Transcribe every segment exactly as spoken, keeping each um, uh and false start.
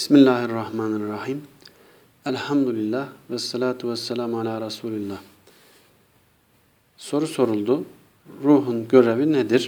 Bismillahirrahmanirrahim. Elhamdülillah ve salatu ve selamu ala Resulillah. Soru soruldu. Ruhun görevi nedir?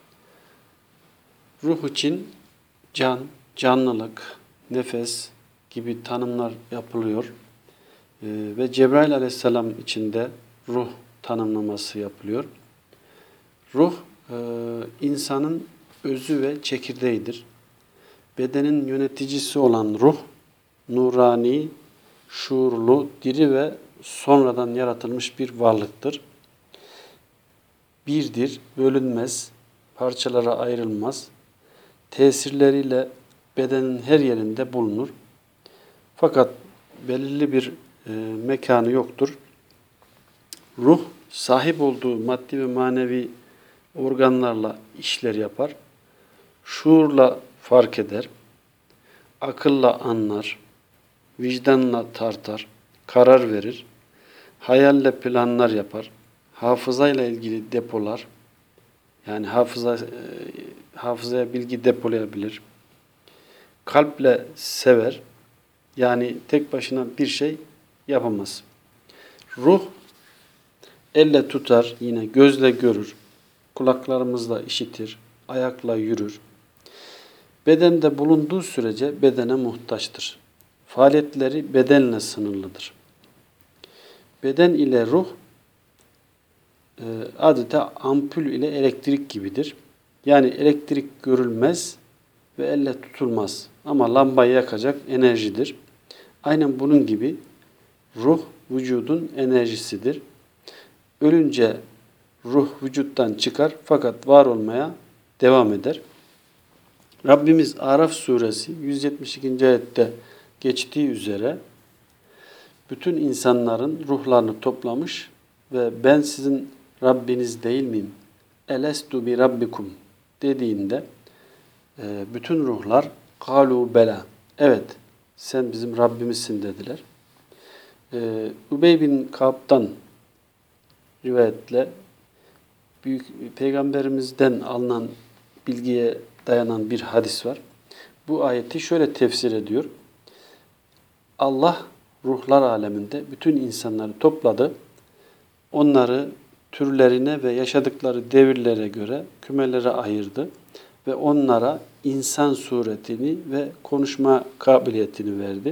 Ruh için can, canlılık, nefes gibi tanımlar yapılıyor. Ee, ve Cebrail aleyhisselam için de ruh tanımlaması yapılıyor. Ruh, e, insanın özü ve çekirdeğidir. Bedenin yöneticisi olan ruh, nurani, şuurlu, diri ve sonradan yaratılmış bir varlıktır. Birdir, bölünmez, parçalara ayrılmaz. Tesirleriyle bedenin her yerinde bulunur. Fakat belirli bir e, mekanı yoktur. Ruh, sahip olduğu maddi ve manevi organlarla işler yapar. Şuurla fark eder. Akılla anlar. Vicdanla tartar. Karar verir. Hayalle planlar yapar. Hafızayla ilgili depolar. Yani hafıza, e, hafızaya bilgi depolayabilir. Kalple sever. Yani tek başına bir şey yapamaz. Ruh elle tutar, yine gözle görür, kulaklarımızla işitir, ayakla yürür. Bedende bulunduğu sürece bedene muhtaçtır. Faaliyetleri bedenle sınırlıdır. Beden ile ruh e, adeta ampul ile elektrik gibidir. Yani elektrik görülmez ve elle tutulmaz ama lambayı yakacak enerjidir. Aynen bunun gibi ruh vücudun enerjisidir. Ölünce ruh vücuttan çıkar fakat var olmaya devam eder. Rabbimiz Araf suresi yüz yetmiş ikinci ayette geçtiği üzere bütün insanların ruhlarını toplamış ve ben sizin Rabbiniz değil miyim? Elestu bi rabbikum dediğinde bütün ruhlar kalu bela. Evet, sen bizim Rabbimizsin dediler. Übey bin Ka'b'dan rivayetle büyük peygamberimizden alınan bilgiye dayanan bir hadis var. Bu ayeti şöyle tefsir ediyor. Allah ruhlar aleminde bütün insanları topladı. Onları türlerine ve yaşadıkları devirlere göre kümelere ayırdı ve onlara insan suretini ve konuşma kabiliyetini verdi.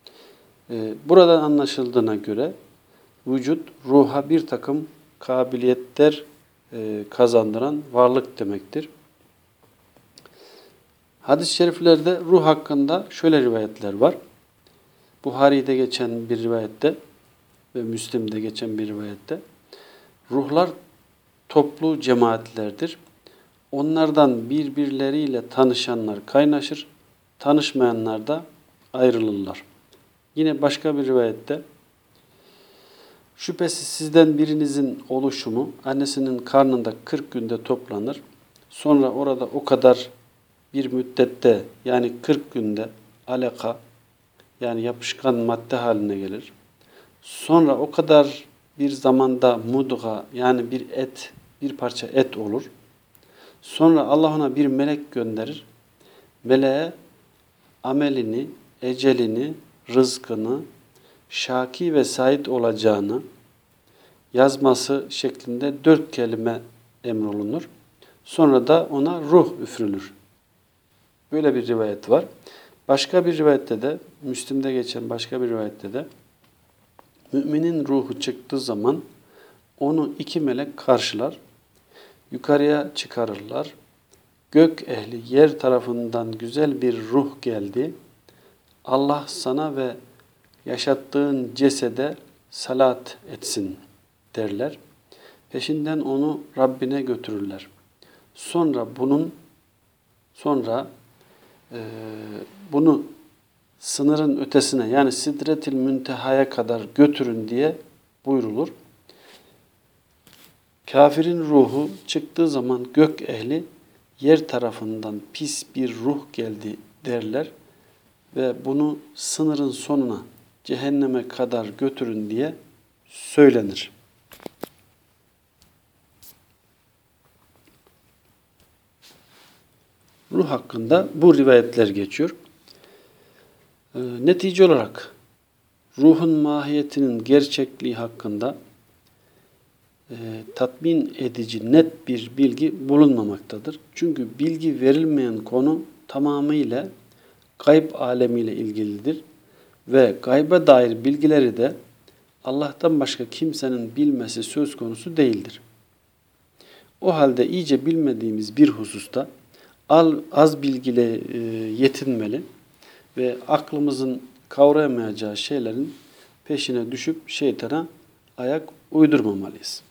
Buradan anlaşıldığına göre vücut ruha bir takım kabiliyetler kazandıran varlık demektir. Hadis-i şeriflerde ruh hakkında şöyle rivayetler var. Buhari'de geçen bir rivayette ve Müslim'de geçen bir rivayette ruhlar toplu cemaatlerdir. Onlardan birbirleriyle tanışanlar kaynaşır, tanışmayanlar da ayrılırlar. Yine başka bir rivayette şüphesiz sizden birinizin oluşumu annesinin karnında kırk günde toplanır. Sonra orada o kadar bir müddette yani kırk günde alaka yani yapışkan madde haline gelir. Sonra o kadar bir zamanda mudga yani bir et, bir parça et olur. Sonra Allah ona bir melek gönderir. Meleğe amelini, ecelini, rızkını, şaki ve sait olacağını yazması şeklinde dört kelime emrolunur. Sonra da ona ruh üfürülür. Böyle bir rivayet var. Başka bir rivayette de, Müslim'de geçen başka bir rivayette de müminin ruhu çıktığı zaman onu iki melek karşılar, yukarıya çıkarırlar. Gök ehli yer tarafından güzel bir ruh geldi. Allah sana ve yaşattığın cesede salat etsin derler. Peşinden onu Rabbine götürürler. Sonra bunun sonra e, bunu sınırın ötesine yani Sidretil Münteha'ya kadar götürün diye buyrulur. Kafirin ruhu çıktığı zaman gök ehli yer tarafından pis bir ruh geldi derler ve bunu sınırın sonuna cehenneme kadar götürün diye söylenir. Ruh hakkında bu rivayetler geçiyor. E, netice olarak ruhun mahiyetinin gerçekliği hakkında e, tatmin edici net bir bilgi bulunmamaktadır. Çünkü bilgi verilmeyen konu tamamıyla gayb alemiyle ilgilidir ve gayba dair bilgileri de Allah'tan başka kimsenin bilmesi söz konusu değildir. O halde iyice bilmediğimiz bir hususta az bilgiyle e, yetinmeli ve aklımızın kavrayamayacağı şeylerin peşine düşüp şeytana ayak uydurmamalıyız.